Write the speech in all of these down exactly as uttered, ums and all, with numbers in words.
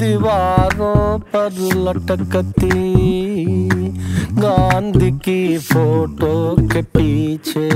दीवारों पर लटकती गांधी की फोटो के पीछे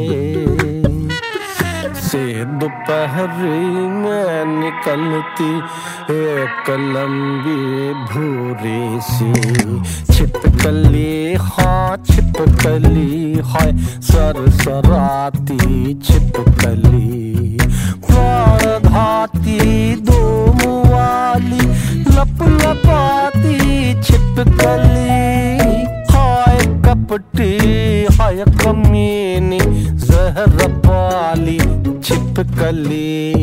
से दोपहरी में निकलती एक लंबी भूरी सी छिपकली, हाँ छिपकली है सरसराती छिपकली, प्राणघाती धूम वाली लप लपाती छिपकली, हाय कपटी हाय कमीनी जहर पाली छिपकली।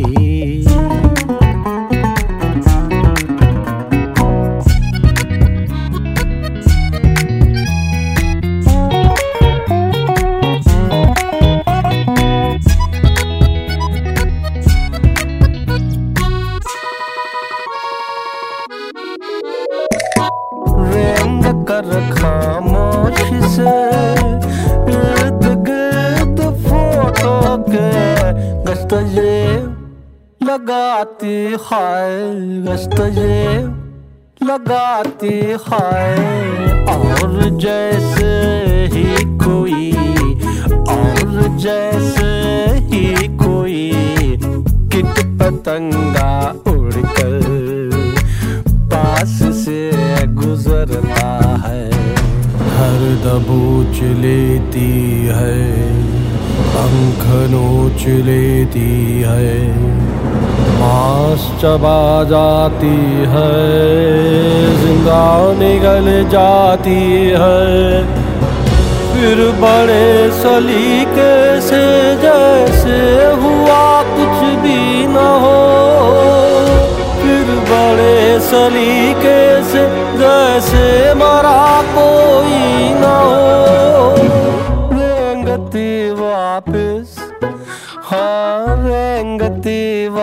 रेंग कर खामोशी से इर्द गिर्द फोटो के गश्त ये लगाती है, गश्त ये लगाती है, और जैसे ही कोई और जैसे ही कोई किट पतंगा उड़कर पास से गुजरता है, हर दबोच लेती है, पंख नोच लेती है, मांस चबा जाती है, जिंदा निगल जाती है, फिर बड़े सलीके से जैसे हुआ कुछ भी न हो, फिर बड़े सलीके से जैसे मरा कोई न हो, रेंगती वापस, हाँ रेंगती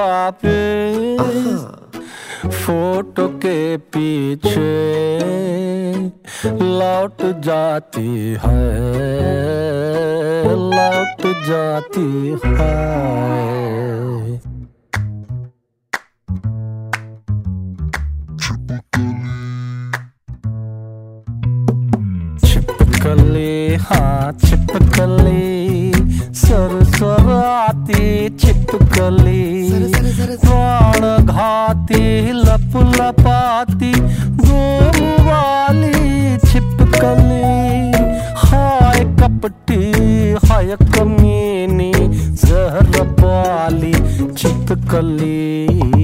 वापस फोटो के पीछे लौट जाती है, लौट जाती है। छिपकली, हाँ छिपकली सरसराती छिपकली, प्राणघाती लप लपाती धूम वाली छिपकली, हाय कपटी हाय कमीनी जहर वाली छिपकली।